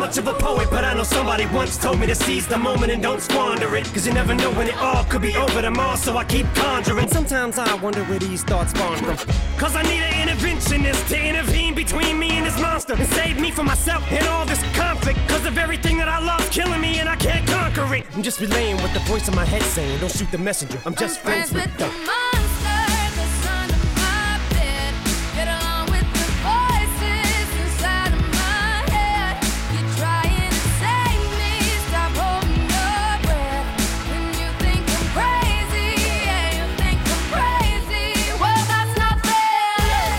much of a poet, but I know somebody once told me to seize the moment and don't squander it. Cause you never know when it all could be over tomorrow, so I keep conjuring. Sometimes I wonder where these thoughts spawn from. Cause I need an interventionist to intervene between me and this monster and save me from myself and all this conflict. Cause of everything that I love's killing me and I can't conquer it. I'm just relaying what the voice in my head saying. Don't shoot the messenger, I'm just friends with the monster that's under my bed. Get along with the voices inside of my head. You're trying to save me, stop holding your breath. When you think I'm crazy, yeah, you think I'm crazy. Well, that's not fair.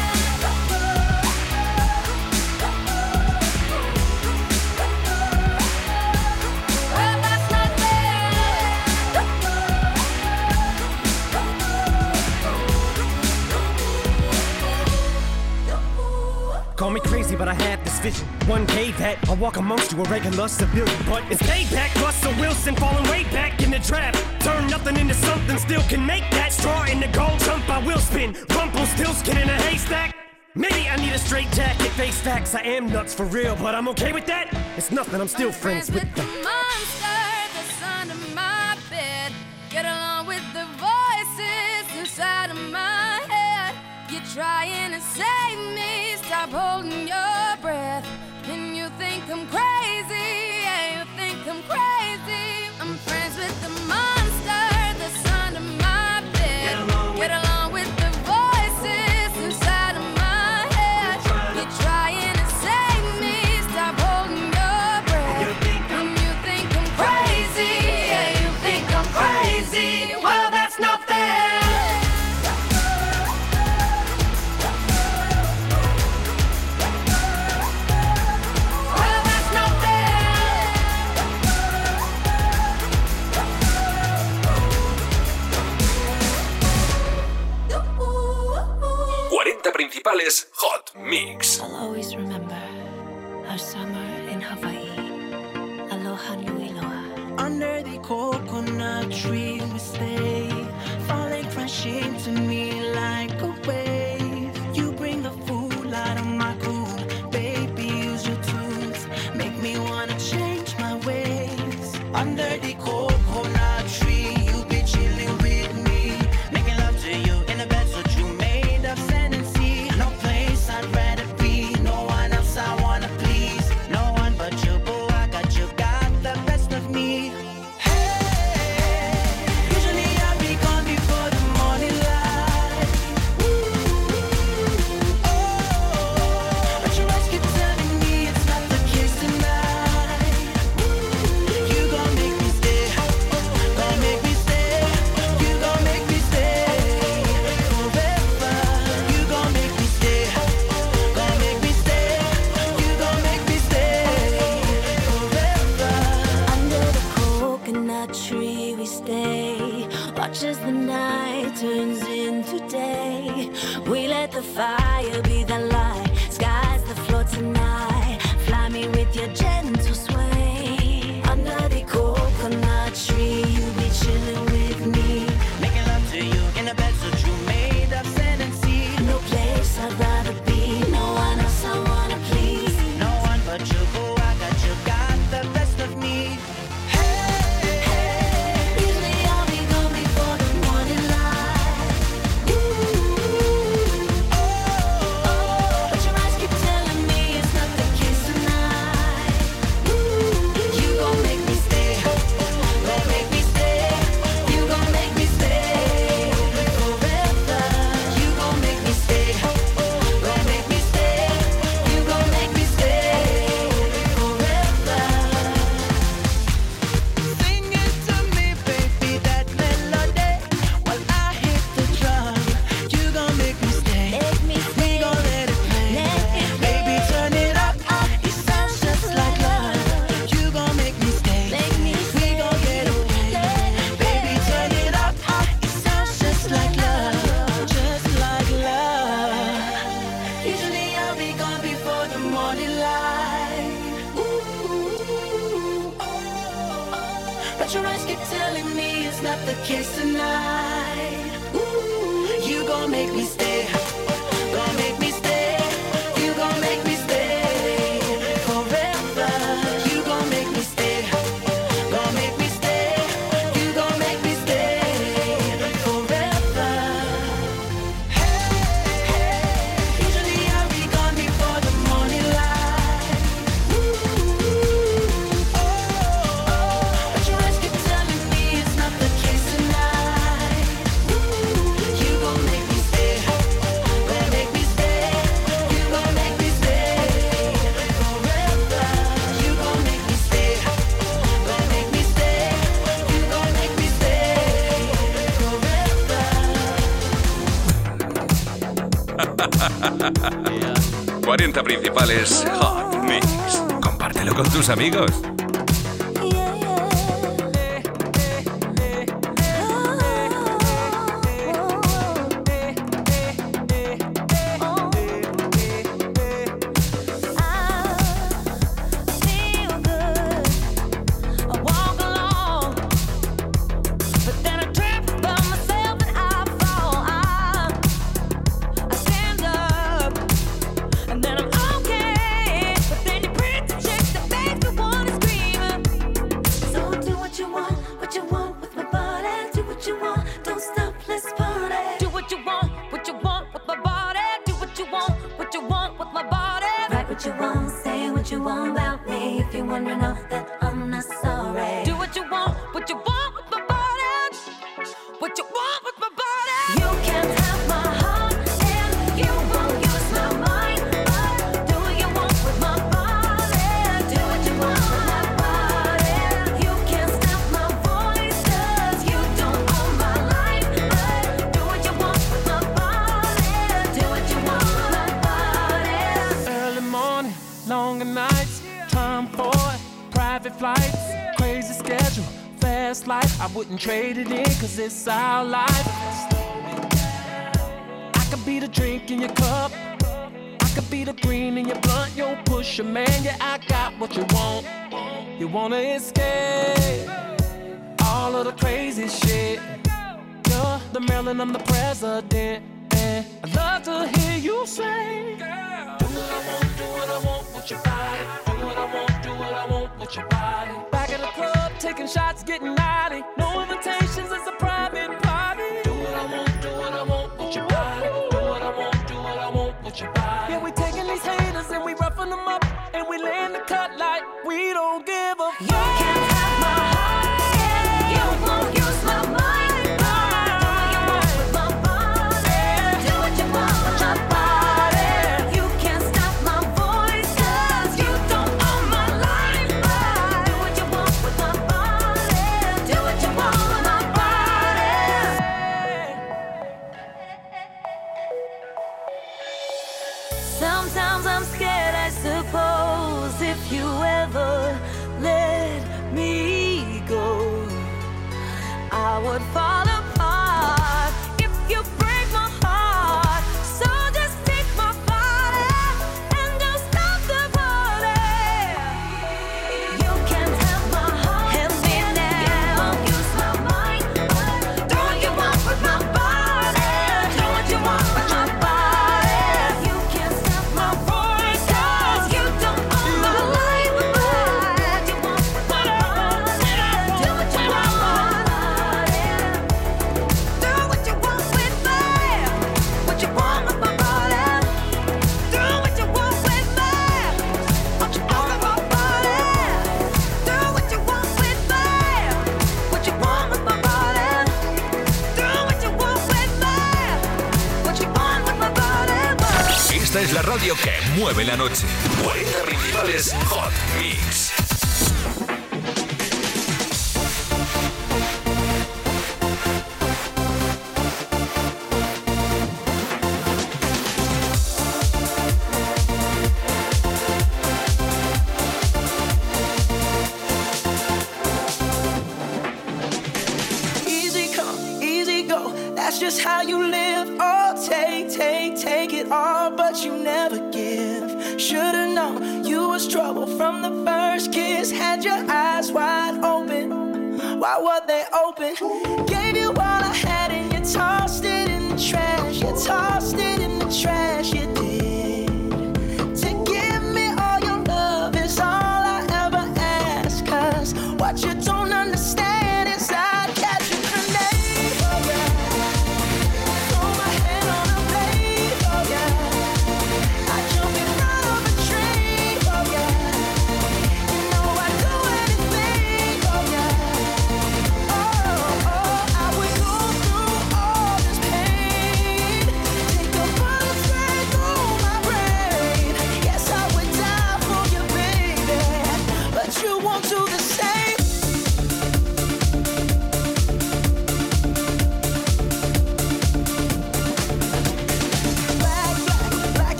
Well, that's not Call me crazy, but I had this vision. One day that I'll walk amongst you, a regular civilian. But it's payback, Russell Wilson falling way back in the draft. Turn nothing into something, still can make that. Straw in the gold jump, I will spin. Rumpelstiltskin in a haystack. Maybe I need a straight jacket, face facts. I am nuts for real, but I'm okay with that. It's nothing, I'm still friends with the monster that's under my bed. Get along with the voices inside of my head. You're trying to save me, stop holding your breath. When you think I'm crazy, yeah, you think I'm crazy. I'm friends with the monster that's under my bed. Get along with the voices inside of my head. You're trying to save me, stop holding your breath. When you think I'm crazy, yeah, you think I'm crazy. Well, that's not fair. Principales Hot Mix. I'll always remember our summer in Hawaii. Aloha nui loa. Under the coconut tree we stay, falling crashing to me like a wave. You bring the fool out of my cool, baby, use your tunes, make me wanna change my ways. Under the coconut tree, you be chilling with me, making love to you in a bed so true, made of sand and sea. No place I'd rather be, no one else I wanna please, no one but you, boo, I got you, got the best of me. Usually I'll be gone before the morning light. Oh, but your eyes keep telling me it's not the case tonight. You gon' make me stay, gon' make me stay. You gon' make me stay forever. You gon' make me stay, gon' make me stay. You gon' make me stay forever. Under the coconut tree we stay. Watch as the night turns into day. We let the fire be the light. Sky's the floor tonight. Fly me with your gentle sway. Under the coconut tree, you be chilling with me. Making love to you in a bed so true, made of sand and sea. No place I'd rather be. No one else I wanna please. No one but you, boo, I got you, got the best of me. Usually I'll be gone before the morning light. But your eyes keep telling me it's not the case tonight. You gon' make me stay, gon' make me stay. You gon' make me stay forever. You gon' make me stay, gon' make me stay. You gon' make me stay forever. Sing it to me, baby, that melody. While I hit the drum, you gon' make me stay. We gon' let it play. Baby, turn it up. It sounds just like love. You gon' make me stay. We gon' get away. Baby, turn it up. It sounds just like love. Just like love. Usually I'll be gone before the morning light. But your eyes keep telling me it's not the case tonight. You gon' make me stay, gon' make me stay. You gon' make me stay forever. 40 principales Hot Mix. Compártelo con tus amigos. Wouldn't trade it in, cause it's our life. I could be the drink in your cup, I could be the green in your blunt. Yo, push a man, yeah, I got what you want. You wanna escape all of the crazy shit. You're the Maryland, I'm the president, and I'd love to hear you say, do what I want with your body. Do what I want with your body. Back at the club, taking shots, getting naughty. No invitations, it's a private party. Do what I want with your body. Do what I want with your body. Yeah, we taking these haters and we roughing them up, and we laying the cut like we don't give a fuck. You can't have my heart, and you won't use my mind. Do what you want with my body. You can't stop my voice, cause you don't own my life. Do what you want with my body. Do what you want with my body. Sometimes I'm scared, I suppose, if you ever let me go, I would fall apart if you break my heart. So just take my body and don't stop the party. You can't have my heart, and me now. You won't use my mind. Do what you want with my body. Do what you want with my body. You can't stop my voice, cause you don't own my life. Do what you want with my body. Do what you want with my body. Do what you want with me. What you want with my body. Do what you want with me. What you want with my body. Do what you want with me. What you want with my body. Do what you want with me. What you want with my body. Esta es la radio que mueve la noche. 40 principales Hot Mix. Easy come, easy go. That's just how you live. Oh, take it all, but you never give. Should've known you was trouble from the first kiss. Had your eyes wide open. Why were they open? Gave you all I had and you tossed it in the trash. You tossed it in the trash. You did. To give me all your love is all I ever ask. Cause what you don't understand is I'd catch a grenade. Oh yeah. Throw my head on a blade. Oh yeah. I jump in front of a tree. Oh yeah. You know I'd do anything. Oh yeah. Oh, oh, oh.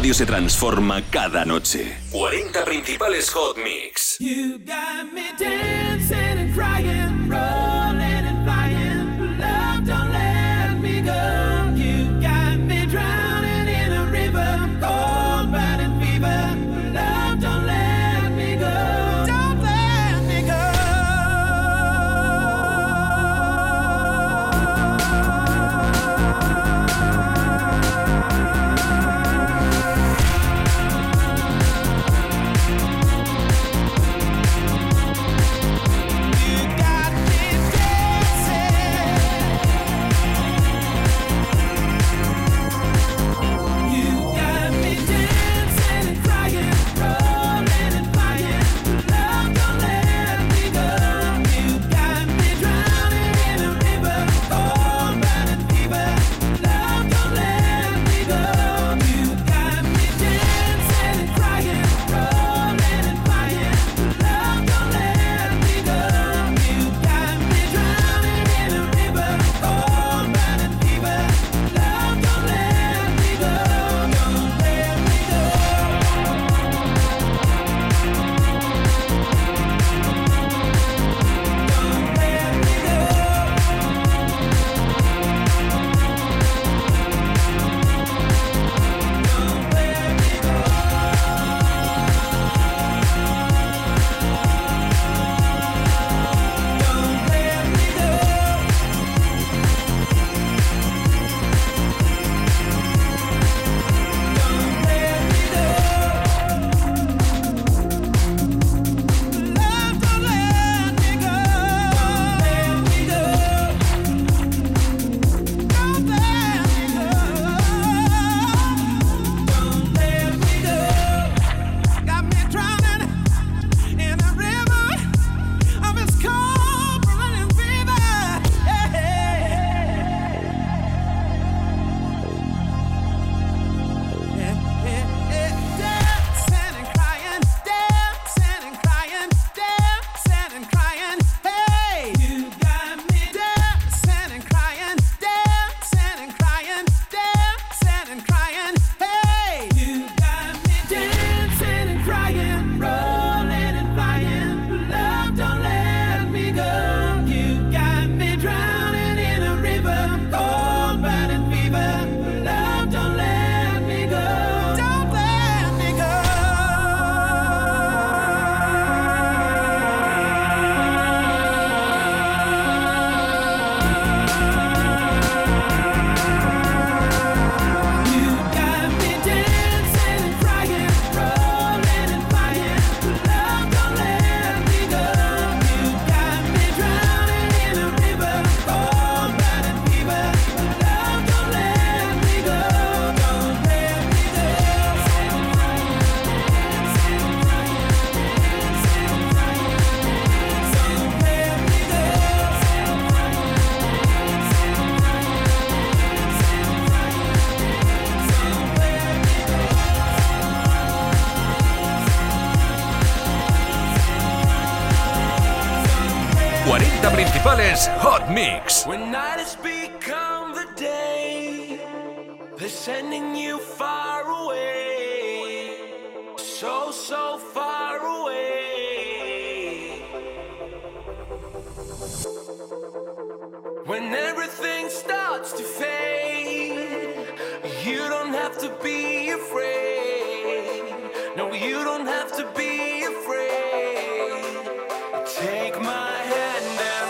radio se transforma cada noche. 40 principales Hot Mix. You got me dancing and crying, rolling and flying. Love, don't let me go. You got me drowning in a river, cold burning fever. Love, don't let me go. Don't let me go. Principales Hot Mix. When night has become the day, they're sending you far away, so, so far away. When everything starts to fade, you don't have to be afraid. No, you don't have to be afraid. Take my hand and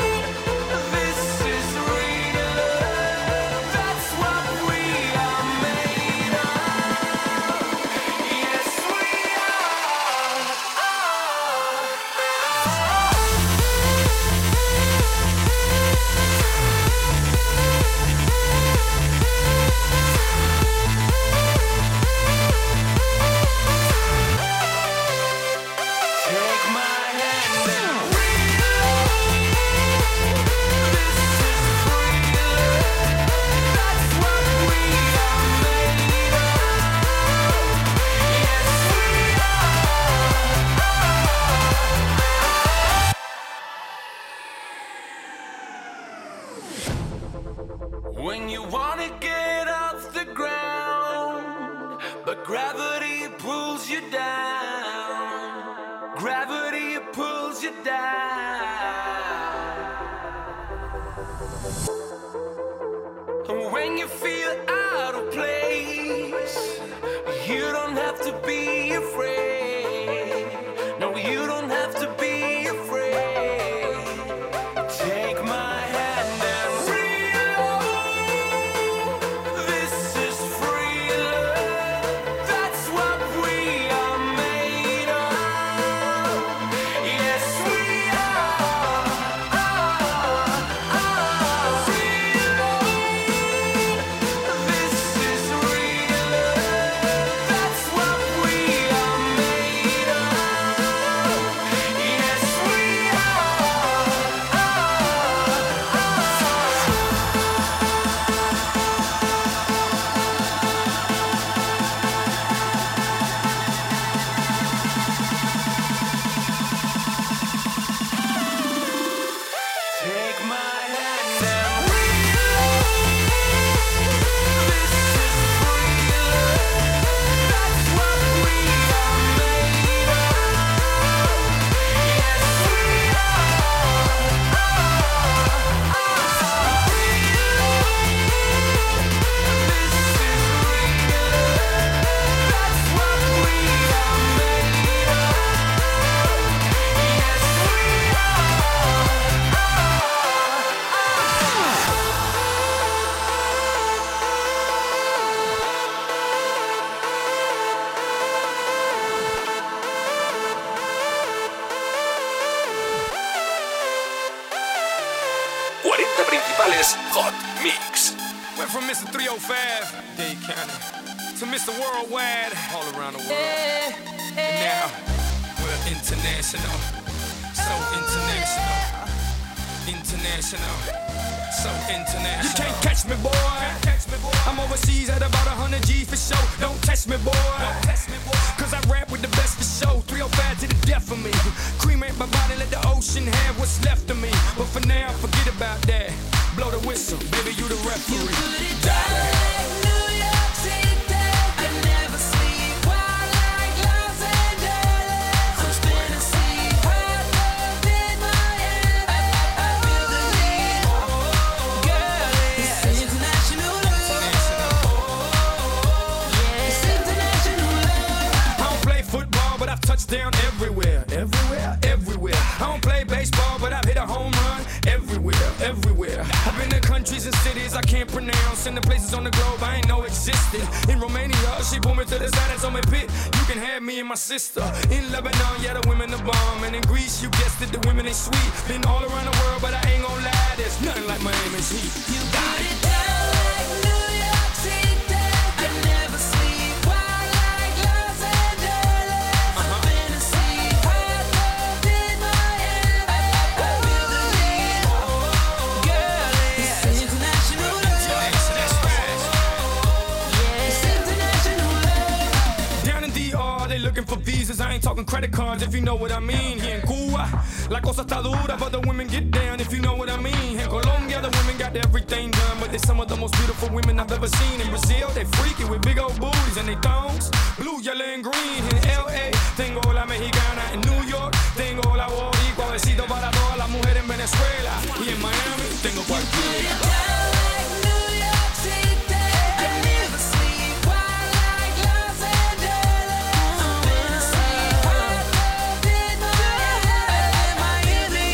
This is real love. That's what we are made. you down. Gravity pulls you down. And when you feel out of place, you don't have to be afraid. No, you don't have to be afraid. Take my hand and reload. This is free love. That's what we are made of. Yes, we are. Free love. This is real love. That's what we are made of. Yes, we take my hand and reload. This is free love. That's what we are made of. Yes, we are. Free love. This is real love. That's what we are made of. Yes, we principales Hot Mix. Went from Mr. 305, Dade County, to Mr. Worldwide, all around the world. And now, we're international. So international. International. So international. You can't catch me, boy. I'm overseas at about 100 G for show. Don't test me, boy. Cause I rap with the best for show. 305 to the death of me. Cremate my body, let the ocean have what's left of me. But for now, forget about that. Blow the whistle, baby, you the referee. You put it down like New York City. I never sleep. Wild like Los Angeles. I'm spinning sea. Hot love in Miami. I feel the heat. Girl, it's international love. It's international love. I don't play football, but I've touched down everywhere. Everywhere. I don't play baseball, but I've hit a home run everywhere. I've been to countries and cities I can't pronounce, and the places on the globe I ain't know existed. In Romania, she pulled me to the side and told me, Pit, you can have me and my sister. In Lebanon, yeah, the women are bomb. And in Greece, you guessed it, the women ain't sweet. Been all around the world, but I ain't gon' lie, there's nothing like Miami's heat. You put it down like New York City. I never sleep. Wild like Los Angeles. I'm spinning sea. Hot love in Miami. I feel the heat. Girl, it's international love. It's international love. Down in DR, they looking for visas. I ain't talking credit cards, if you know what I mean. Here in Cuba, la cosa está dura, but the women get down, if you know what I mean. In Colombia, the women got everything done, but they're some of the most beautiful women I've ever seen. In Brazil, they freaky with big old booties and they thongs, blue, yellow, and green. In LA, tengo la mexicana. In New York, tengo la boricua. Besito para todas las mujeres en Venezuela. Y en Miami, tengo cualquiera. Down like New York City. I never sleep. Wild like Los Angeles. I'm spinning sea. Hot love in Miami.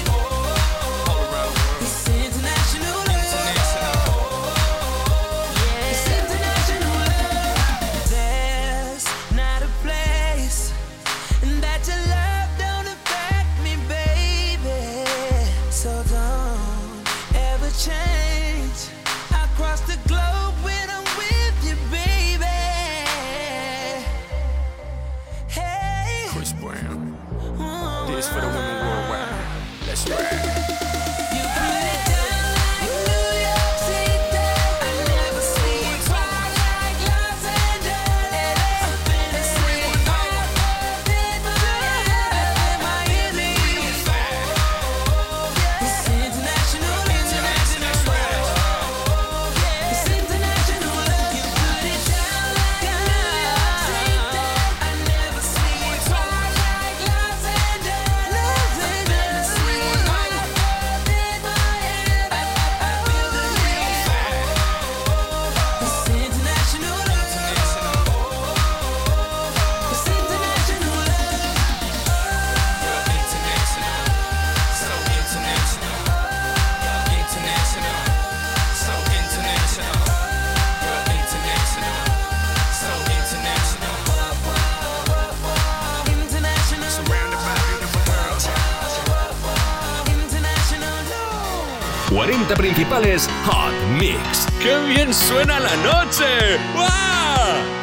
It's international love. It's international love. There's not a place that your love don't affect me, baby. So don't ever change. I cross the globe when I'm with you, baby. Hey. Chris Brown, this for the women worldwide. Let's ride. You put it down like New York City. I never sleep. Wild like Los Angeles. I'm spinning sea. Hot love in Miami. It's international love. It's international love. You put it down like New York City. I 40 principales Hot Mix. ¡Qué bien suena la noche! ¡Wow!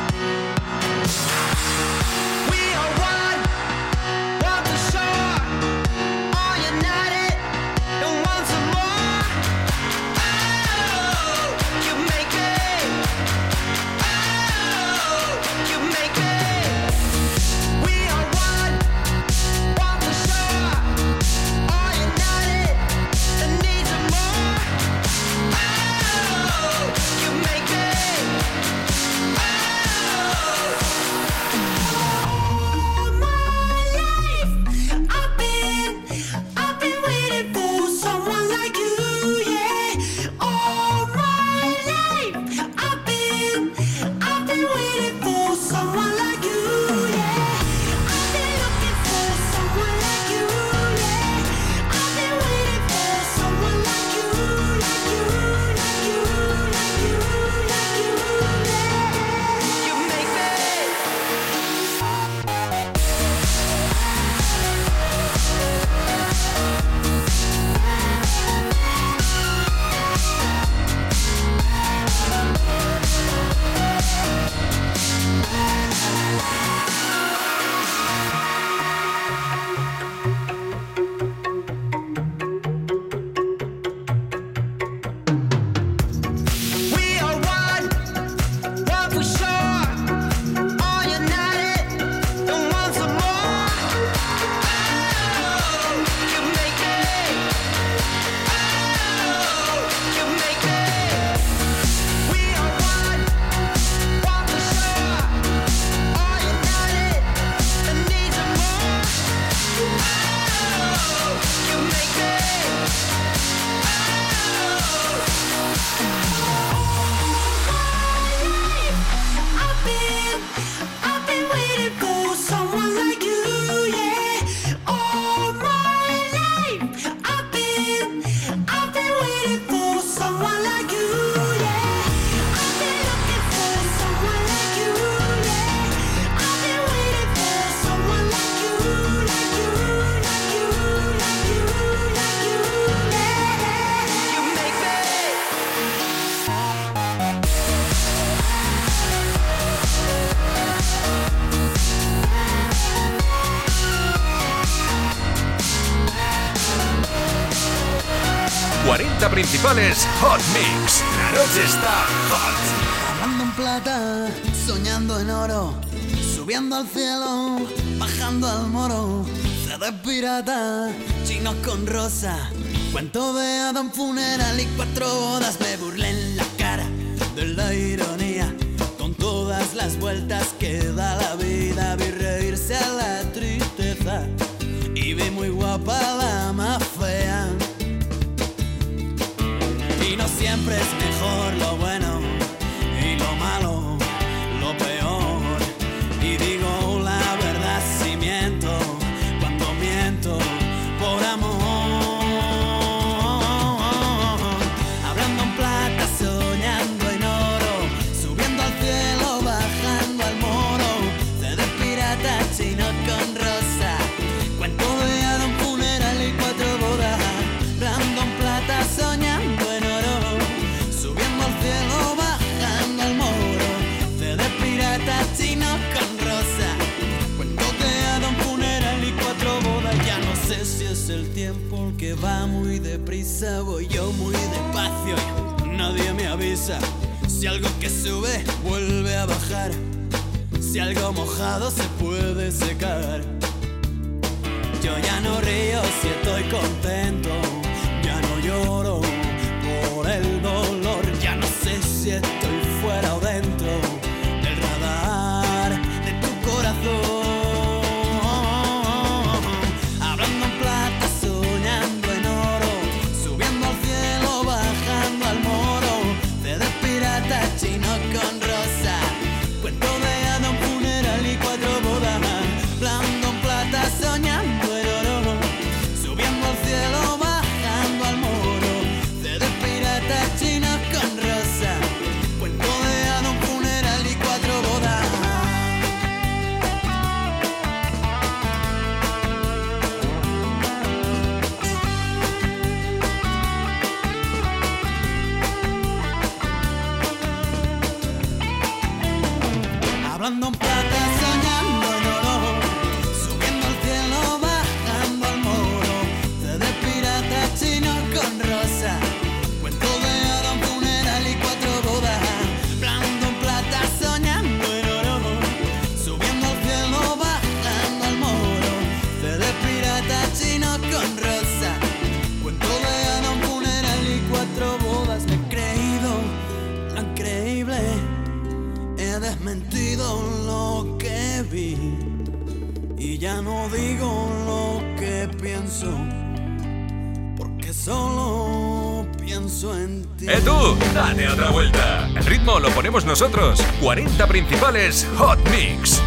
Principales Hot Mix. La noche está hot. Hablando en plata, soñando en oro, subiendo al cielo, bajando al moro. CD pirata, chinos con rosa, cuento de Adam funeral y 4 bodas. Me burlé en la cara de la ironía, con todas las vueltas que da la vida. Vi reírse a la tristeza y vi muy guapa la más fea. Y no siempre es mejor lo bueno y lo malo, lo peor. Y digo la verdad si miento, cuando miento por amor. Hablando en plata, soñando en oro, subiendo al cielo, bajando al moro. CD pirata, chino con rosa, cuento de Adam funeral y 4 bodas. Hablando en plata, soñando en oro, subiendo al cielo, bajando al moro. CD pirata, chino con rosa, cuento de Adam funeral y 4 bodas. Ya no sé si es el tiempo el que va muy deprisa, voy yo muy despacio y nadie me avisa. Si algo que sube vuelve a bajar, si algo mojado se puede secar. Yo ya no río si estoy contento, ya no lloro por el dolor. Ya no sé si estoy fuera o dentro del radar de tu corazón. Hablando en plata, soñando en oro, subiendo al cielo, bajando al moro. CD pirata, chino con rosa, cuento de Adam funeral y 4 bodas. ya no digo lo que pienso, porque solo pienso en ti. Tú! ¡Date otra vuelta! El ritmo lo ponemos nosotros. 40 principales Hot Mix.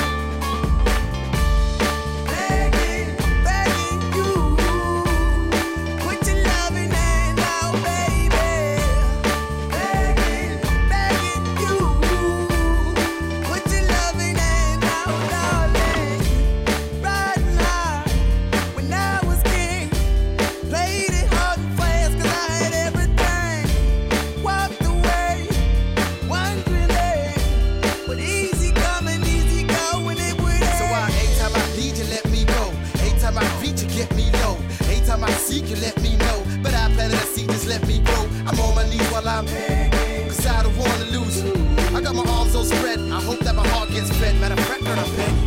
You let me know, but I planted a seed, just let me grow. I'm on my knees while I'm begging, cause I don't wanna lose you. I got my arms all spread, I hope that my heart gets fed. Matter of fact, girl, I'm begging.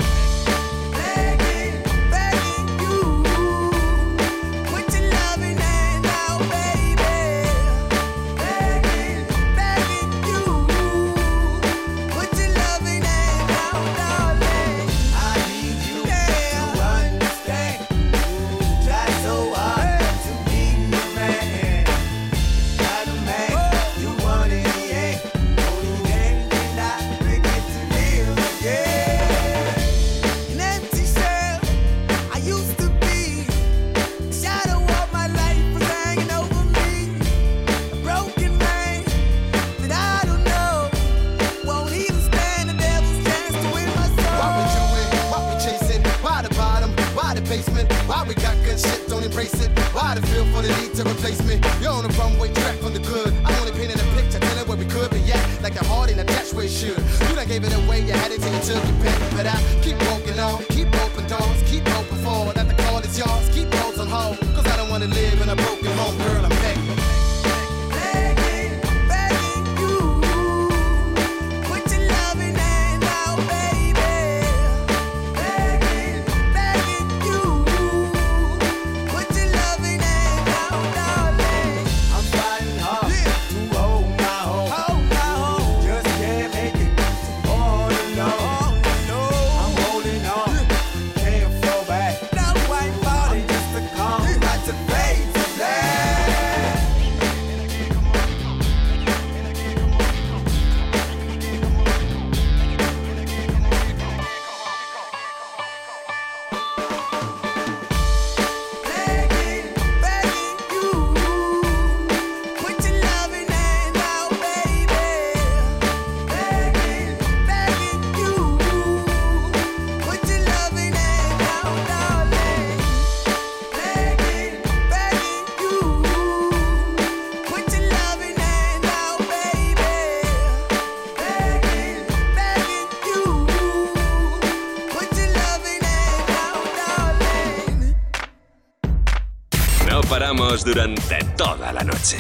Paramos durante toda la noche.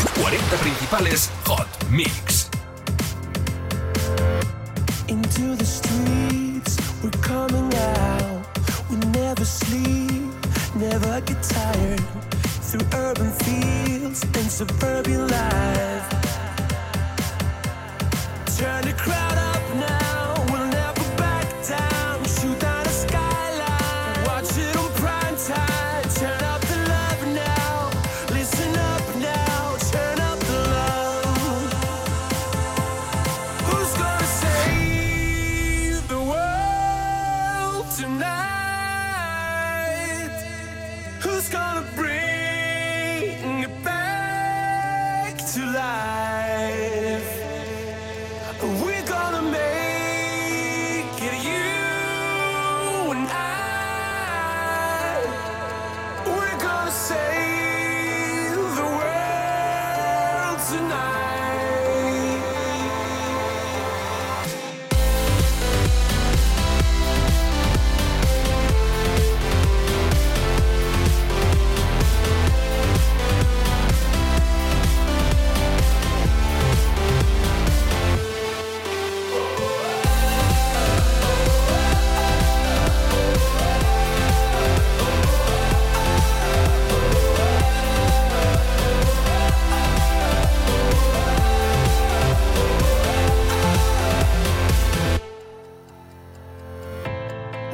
40 principales Hot Mix. Into the streets, we're coming out. We never sleep, never get tired. Through urban fields and suburban life. Turn the crowd up now, we'll never back down. Shoot down the skyline, watch it on prime time. Turn up the love now, listen up now, turn up the love. Who's gonna save the world tonight? Who's gonna bring it back to life? We're gonna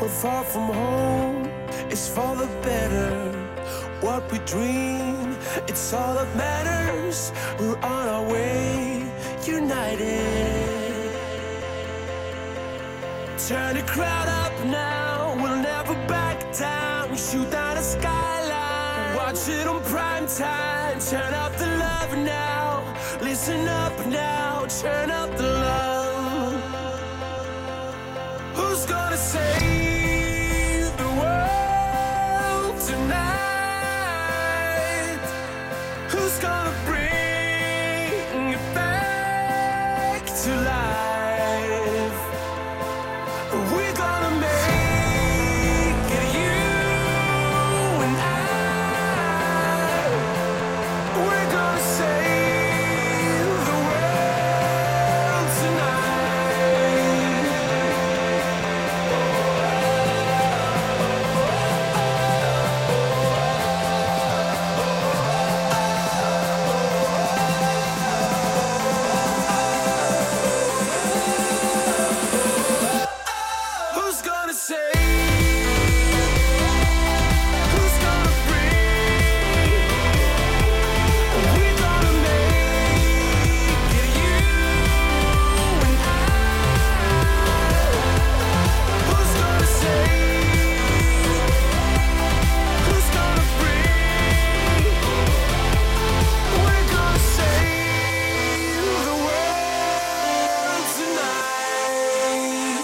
We're far from home, it's for the better. What we dream, it's all that matters. We're on our way, united. Turn the crowd up now, we'll never back down. Shoot down the skyline, watch it on prime time. Turn up the love now, listen up now, turn up the love. Who's gonna save the world tonight? Who's gonna bring it back to life? We're gonna make it, you and I. We're gonna save the world tonight. Who's gonna save? Who's gonna bring? We're gonna make it, you and I. Who's gonna save? Who's gonna bring? We're gonna save the world tonight.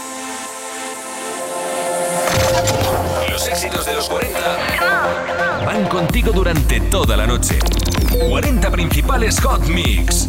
Los éxitos de los 40 van contigo durante toda la noche. 40 principales Hot Mix.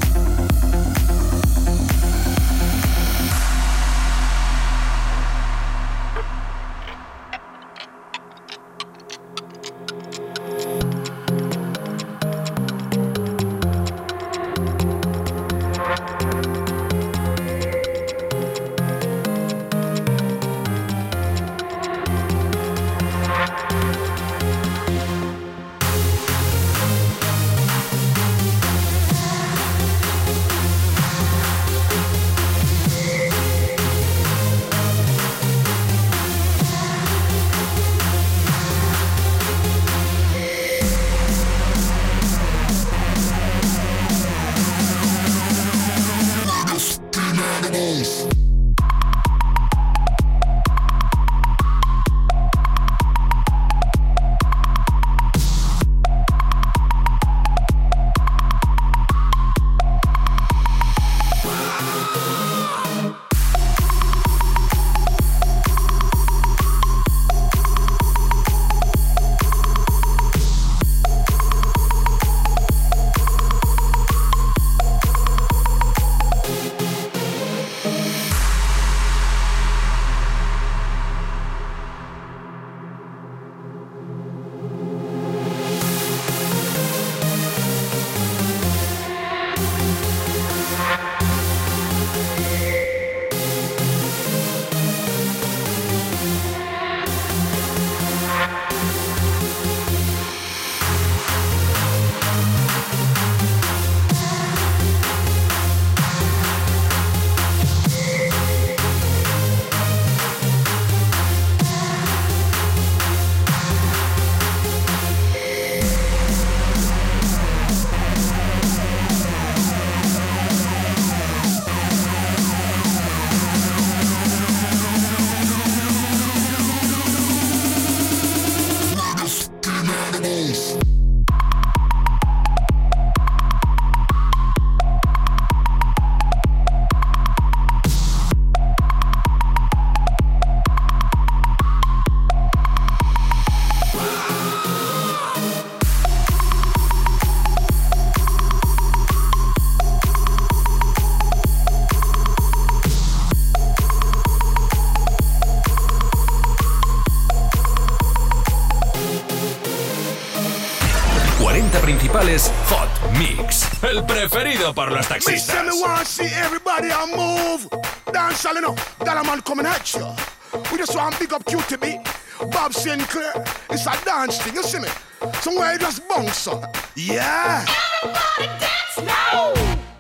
Principales Hot Mix, el preferido por los taxistas. Me want to see everybody a move. Dance all enough. Dollar man coming at you. We just want to big up QTB, Bob Sinclair. It's a dance thing, you see me? Somewhere you just bounce up. Yeah. Everybody dance now.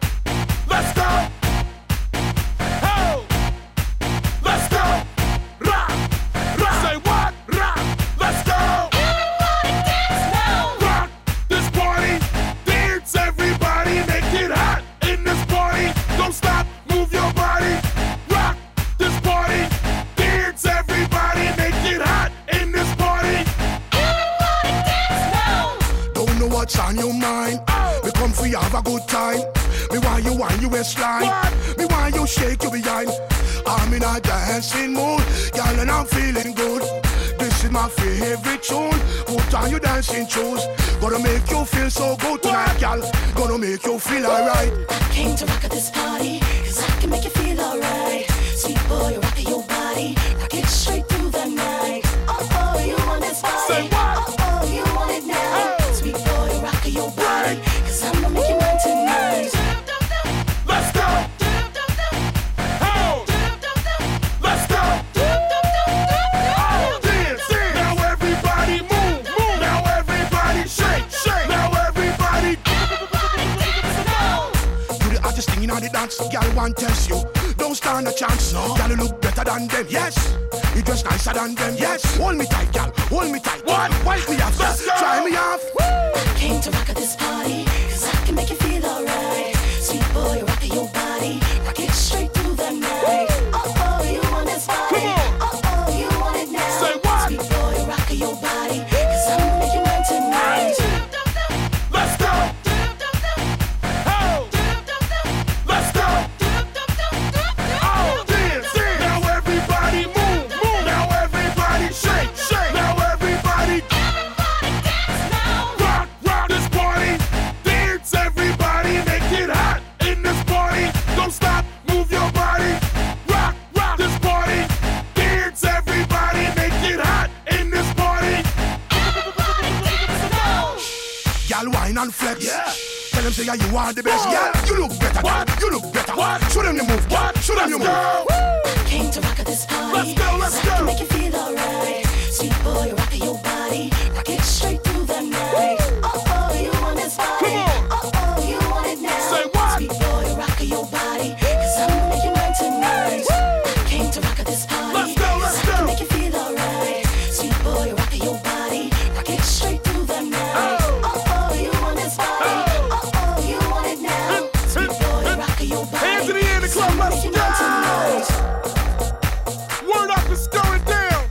Let's go. Oh. Let's go. Rock. Rock. a good time. Me want you wind your waistline. Me want you shake your behind. I'm in a dancing mood, girl, and I'm feeling good. This is my favorite tune. Put on your dancing shoes. Gonna make you feel so good tonight, girl. Gonna make you feel alright. I came to rock at this party, cause I can make you feel alright. Sweet boy, rock your body, rock it straight through the night. Oh, you want this body? Say what? Oh, you want it now? Hey. Sweet boy, rock your body, cause I'm gonna make you mine tonight. Let's go! Oh. Let's go! Oh, dance, dance. Now everybody move, move. Now everybody shake, shake. Now everybody. You the hottest thing in all the dance, girl want test you. Don't stand a chance, no. Girl, you look better than them, yes. You dress nicer than them, yes. Hold me tight, girl, hold me tight. What? Wipe me off, try me off. I came to rock at this party, cause I can make you feel alright. Sweet boy, rock your body, rock it straight through the night. Oh, you want this body? Oh, you want it now? Say what? Sweet boy, rock your body, cause I'm gonna make you mine tonight. Let's go! Oh. Let's go! Oh, dance, dance. Now everybody move, move. Now everybody shake, shake. Now everybody. Rock, rock this party. Dance, everybody. Make it hot in this party. Don't stop, move your body. Rock, rock this party. Dance, everybody. Make it hot in this party. Y'all wine and flex. Yeah. Tell them say yeah, you are the best. Yeah, you look better. What? You look better. What? Show them you move. What? Show them you move. I came to rock at this party. Let's go, let's cause I can go. make you feel alright. Sweet boy, rock your body, rock it straight through the night. Oh, you want this body? Come on. Oh, you want it now? Say what? Sweet boy, rock your body, cause I'm gonna make you mine tonight. Came to rock at this party. Let's go, let's cause I go. can make you feel alright. Sweet boy, rock your body, rock it straight through the night. Oh, you want this body? Oh, you want it now? Sweet boy, rock your body. Hands in the air in the club, cause I'm gonna let's make you mine tonight. Word up, it's going down.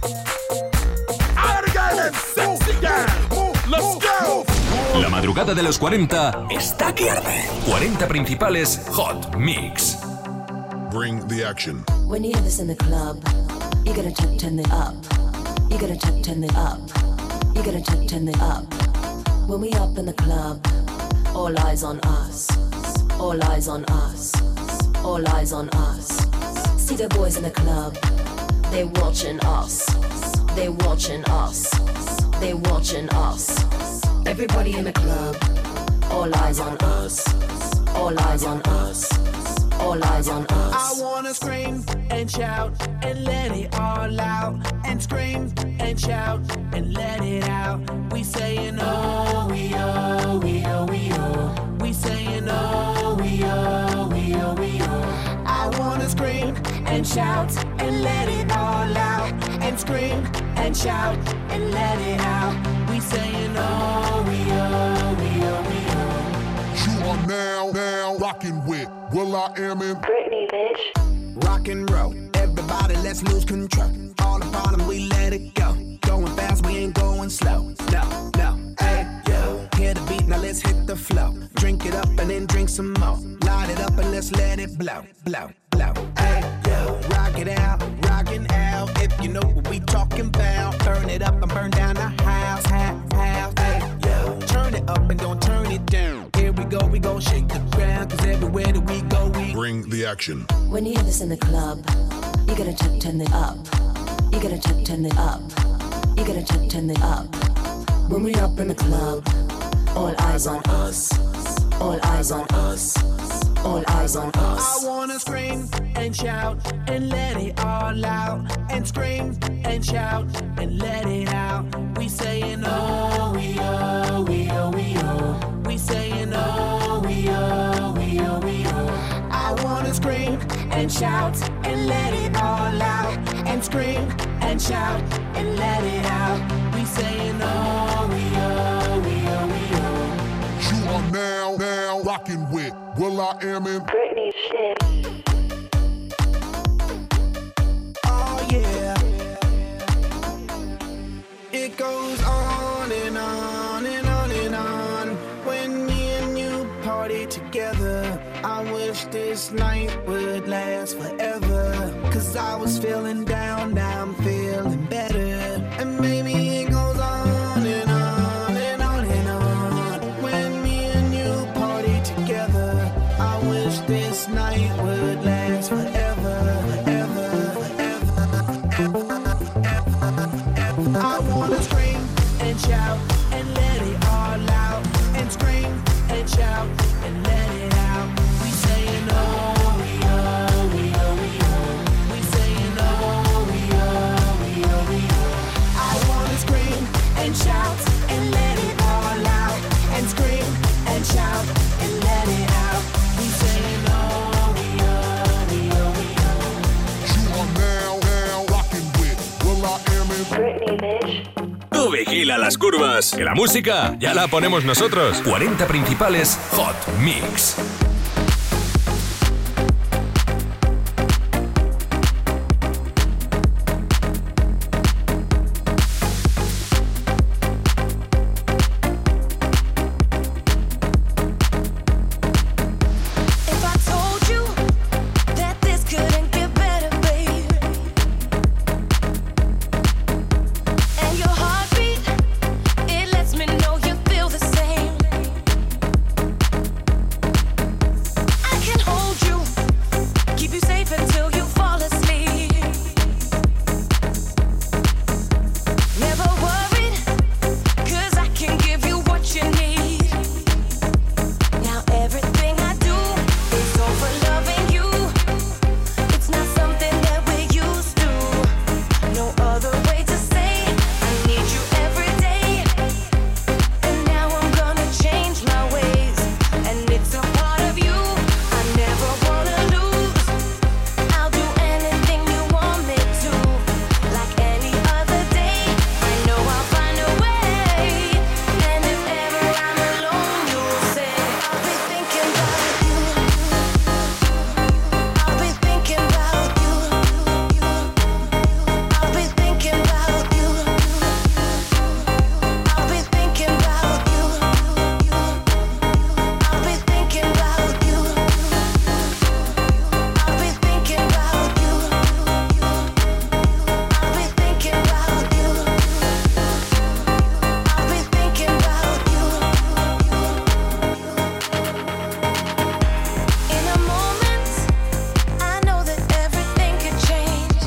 Out of the guy, that sexy guy. Let's go. La madrugada de los 40 está que arde. 40 principales Hot Mix. Bring the action. When you hear this in the club, you gotta turn it up. You gotta turn it up. You gotta turn it up. When we up in the club, all eyes on us. All eyes on us. All eyes on us. See the boys in the club, they watching us. They watching us. They watching us. Everybody in the club, all eyes on us. All eyes on us. All eyes on us. I wanna scream and shout and let it all out. And scream and shout and let it out. We saying oh, we oh, we oh, we oh. We saying oh, we oh, we oh, we oh. I wanna scream and shout and let it all out. And scream and shout and let it out. We saying oh, we oh, we oh, we oh. You are now rocking with Will I Am in Britney, bitch. Rock and roll, everybody let's lose control. All the bottom we let it go. Going fast, we ain't going slow. No, no, hey, yo. Hear the beat, now let's hit the flow. Drink it up and then drink some more. Light it up and let's let it blow, blow, blow. Hey, yo. Rock it out, rockin' out. If you know what we talking about. Burn it up and burn down the house, house. Hey, yo. Turn it up and don't turn it down. Here we go shake the ground. Cause everywhere that we go, we Bring the action. When you hear this in the club, you gotta turn it up. You gotta turn it up. You gotta turn it up. When we up in the club, all eyes on us. All eyes on us. All eyes on us. I wanna scream and shout and let it all out. And scream and shout and let it out. We saying oh, we oh, we oh, we oh. We saying oh, we oh, we oh, we oh. I wanna scream and shout and let it all out. And scream and shout and let it out. We saying oh, we oh, we oh, we oh. You are now rocking with Will I Am in Britney shit. Oh yeah. It goes on and on and on and on. When me and you party together. wish this night would last forever. Cause I was feeling down, now I'm feeling better. And maybe it goes on and on and on and on. When me and you party together, I wish this night would last forever, forever, forever, forever, forever. I wanna scream and shout and let it all out. And scream and shout and let it out. We saying oh, we oh, we oh, we oh. We saying oh, we oh, we oh, we oh. I wanna scream and shout and let it all out. And scream and shout and let it out. We saying oh, we oh, we oh, we oh. You are now rocking with Will I Am in Britney, bitch. Tú vigila las curvas, que la música ya la ponemos nosotros. 40 principales Hot Mix. If I told you that this couldn't get better, babe, and your heartbeat, it lets me know you feel the same. I can hold you, keep you safe until you fall asleep. Never worried, 'cause I can give you what you need. Now everything I do is all for loving you. It's not something that we're used to. No other way to say I need you every day. And now I'm gonna change my ways. And it's a part of you I never wanna lose. I'll do anything you want me to. Like any other day, I know I'll find a way. And if ever I'm alone, you'll say I'll be thinking about you. I'll be thinking about you. I'll be thinking about you. I'll be thinking about you. I'll be thinking about you. I'll be thinking about you. I'll be thinking about you. I'll be thinking about you. In a moment, I know that everything could change.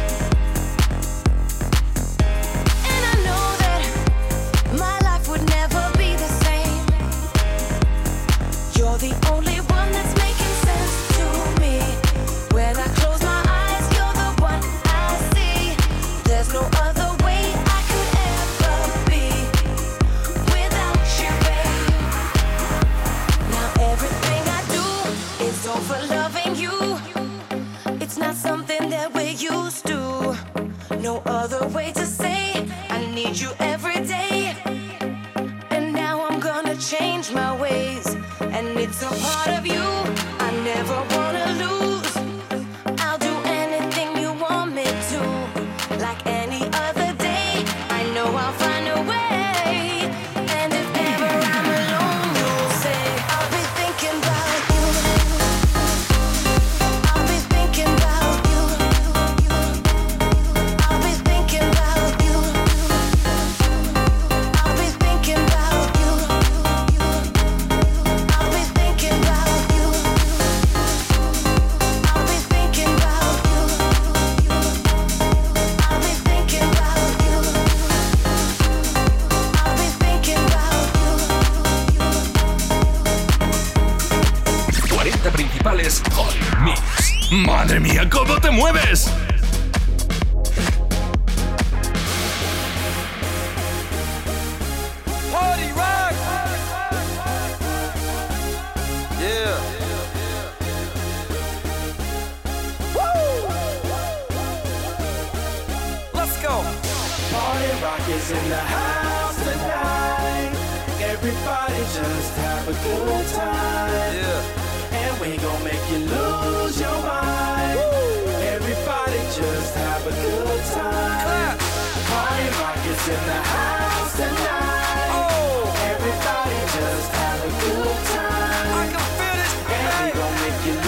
And I know that my life would never be the same. You're the only one that's making sense to me. When I close my eyes, you're the one I see. There's no other way I could ever be without you, babe. Now everything I do is all for loving you. It's not something that we're used to. No other way to say I need you every day. And now I'm gonna change my ways. And it's a part of you I never wanna lose. I'll do anything you want me to. Like any other day, I know I'll find a way. And if ever I'm alone, you'll say I'll be thinking about you. I'll be thinking about you. I'll be thinking about you. I'll be thinking about you. I'll be thinking about you. I'll be thinking about you. I'll be thinking about you. I'll be thinking about you. 40 principales Hot Mix. ¡Madre mía, cómo te mueves! Party rock. Yeah. Woo. Let's go. Party rock is in the house tonight. Everybody just have a good time. Yeah. And we gon' make you lose your mind. Everybody just have a good time. Clap. Party rock is in the house tonight. Oh. Everybody just have a good time. I can feel this, And we baby. gon' make you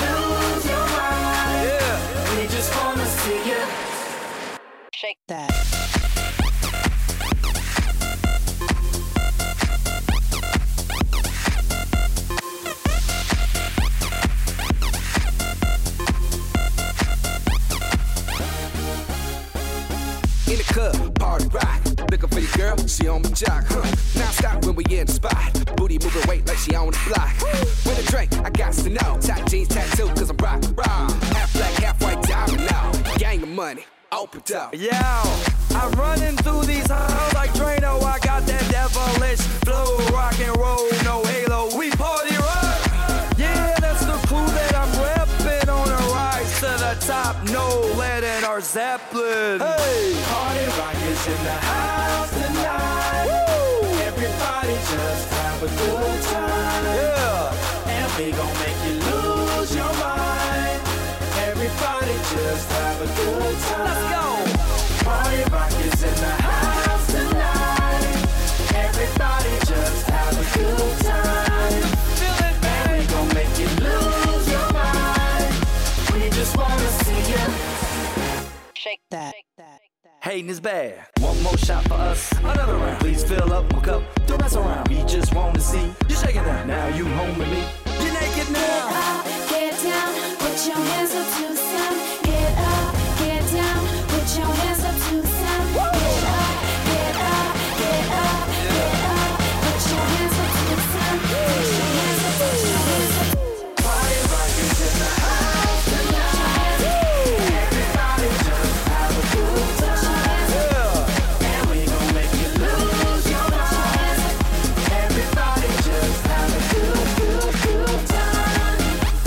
In the club, party rock. Looking for your girl, she on my jock, huh? Now stop when we in the spot. Booty moving weight like she on the block. With a drink, I got to know. Tight jeans, tattoo, cause I'm rock, raw. Half black, half white, diamond now. Gang of money, open up. Yo, I'm running through these halls like Drano. I got that devilish flow, rock and roll, no halo. We party rock. Yeah, that's the crew that I'm repping on a rise to the top. No lead in our Zeppelin. Hey, Party rock is in the house tonight. Woo! Everybody just have a good time. Yeah, and we gon' make you lose your mind. Everybody just have a good time. Let's go. Party rock is in the house tonight. Everybody just have a good time. Feel it, and we gon' make you lose your mind. We just wanna see you shake that. Hating is bad. One more shot for us. Another round. Please fill up my cup. Don't mess around. We just want to see you shaking that. Now you home with me. You're naked now. Get up, get down, put your hands up to the sun. Get up, get down, put your hands up to the sun. Get up, get up, get up, get up, put your hands up to the sun. Put your hands up, put your hands up. Party rock is in the house tonight. Everybody just have a good time. And we gon' make you lose your mind. Everybody just have a good time.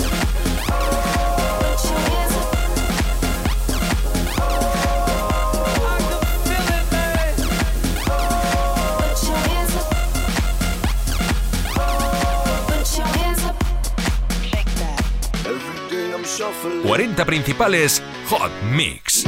Put your hands up. I can feel it, man. Put your hands up. Put your hands up. Shake that. Every day I'm shuffling. 40 principales Hot Mix.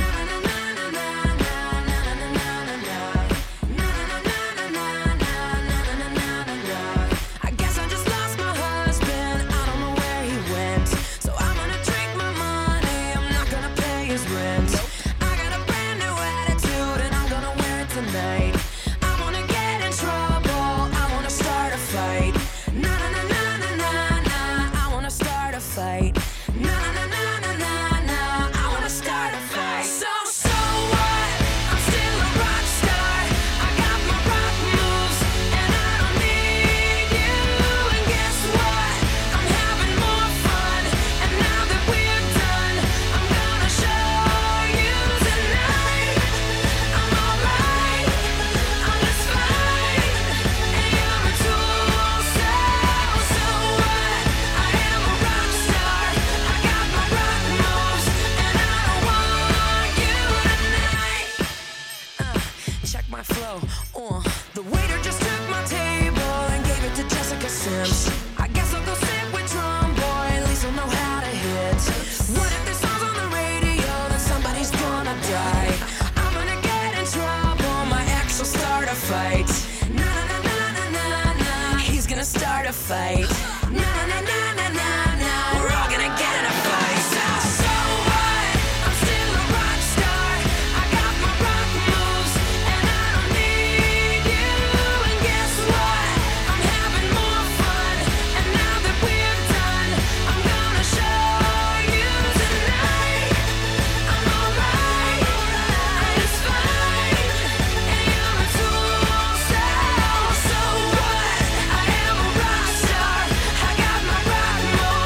I guess I just lost my husband. I don't know where he went. So I'm gonna drink my money. I'm not gonna pay his rent. I got a brand new attitude and I'm gonna wear it tonight. I wanna get in trouble. I wanna start a fight. Na na na na na na na. I wanna start a fight. Na na na na na na. I wanna start a fight. So what? I'm still a rock star. I got my rock moves and I don't need you. And guess what? I'm having more fun. And now that we're done, I'm gonna show you tonight. I'm alright. I'm just fine. And you're a tool. So what? I am a rock star. I got my rock moves and I don't want you tonight. Check my flow. The waiter just took my table and gave it to Jessica Sims. I guess I'll go sit with Drum Boy. At least I'll know how to hit. What if this song's on the radio? Then somebody's gonna die. I'm gonna get in trouble. My ex will start a fight. Na na na na na na. He's gonna start a fight. Na na na na na na. We're all gonna get in a fight. So what? I'm still a rock star. I got my rock moves and I don't need you. And guess what? I'm having more fun. And now that we're done, I'm gonna show you tonight. I'm alright. I'm just fine. And you're a tool. So what? I am a rock star. I got my rock moves.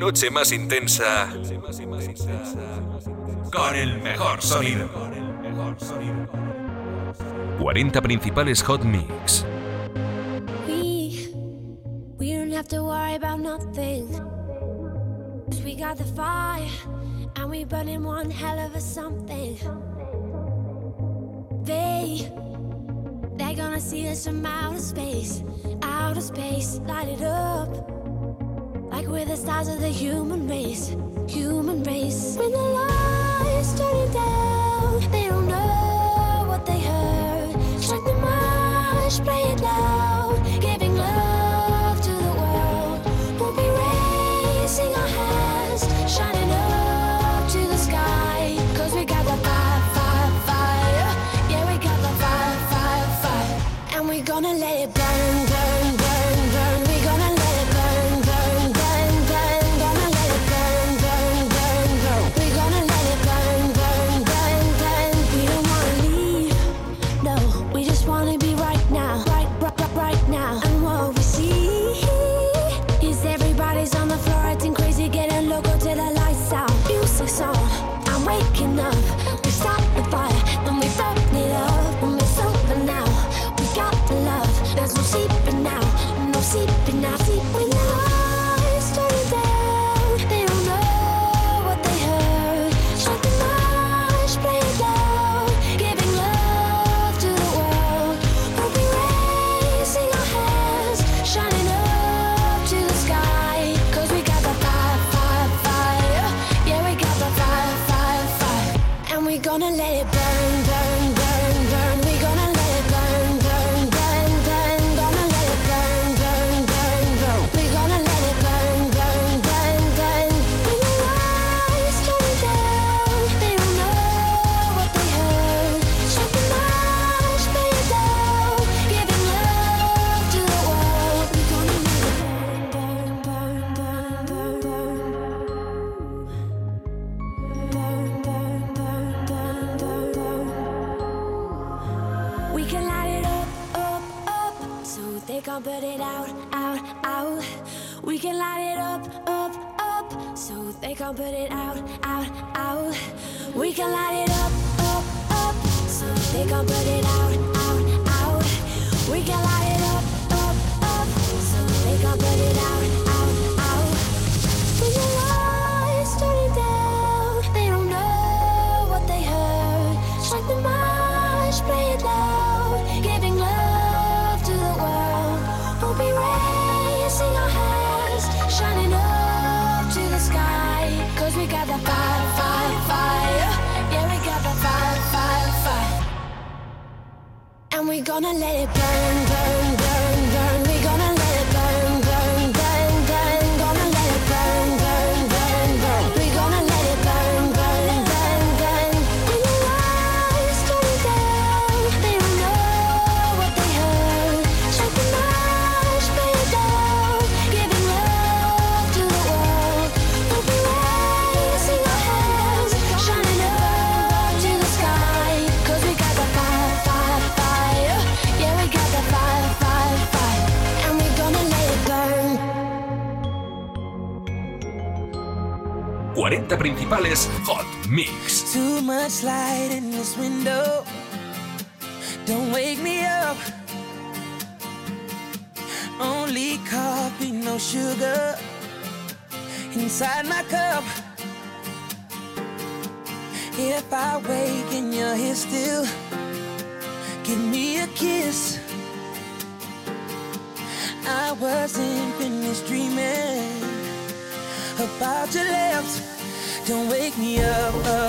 noche más intensa con el mejor sonido. 40 principales Hot Mix. We don't have to worry about nothing. 'Cause we got the fire and we burning one hell of a something. They're gonna see us from outer space, light it up like we're the stars of the human race. When the lights turning down, they don't know what they heard. Strike the march, play it loud, giving love to the world. We'll be raising our hands, shining up to the sky. 'Cause we got the fire, yeah, we got the fire. And we're gonna let it burn. We're gonna let it burn. Gonna let it burn. We're gonna let it burn. We don't wanna leave, no, we just wanna be right now. Right now. And what we see is everybody's on the floor acting crazy, getting loco till the lights out. Music's on, I'm waking up. We start the fire, then we burn it up. And we're sober now, we got the love. There's no sleeping now, no sleeping now. When the lights turn down, they don't know what they heard. Strike the march, play it loud, giving love to the world. We'll be raising our hands, shining up to the sky. 'Cause we got the fire, yeah, we got the fire. And we're gonna let it burn. We're gonna let it burn. Gonna let it burn. We're gonna let it burn. When the lights turn down, they don't know what they heard. Strike the march, play it loud, giving love to the world. We're gonna let it burn. We can light it up, so they can't put it out. We can light it up, so they can't put it out. We can light it up, so they can't put it out. We can light it up, so they can't put it out. When the lights turning down, they don't know what they heard. Strike the march, play it loud, giving love to the world. We'll be raising our hands, shining up to the sky. 'Cause we got the fire, yeah, we got the fire. And we're gonna let it burn. We're gonna let it burn. Gonna let it burn. We're gonna let it burn. When the lights turn down, they don't know what they heard. Strike the march, play it loud, giving love to the world. We'll be raising our hands, shining up to the sky. 'Cause we got the fire, yeah, we got the fire. And we're gonna let it burn. 40 principales Hot Mix. Too much light in this window. Don't wake me up. Only coffee, no sugar inside my cup. If I wake and you're here still, give me a kiss. I wasn't finished dreaming about your lips. Don't wake me up.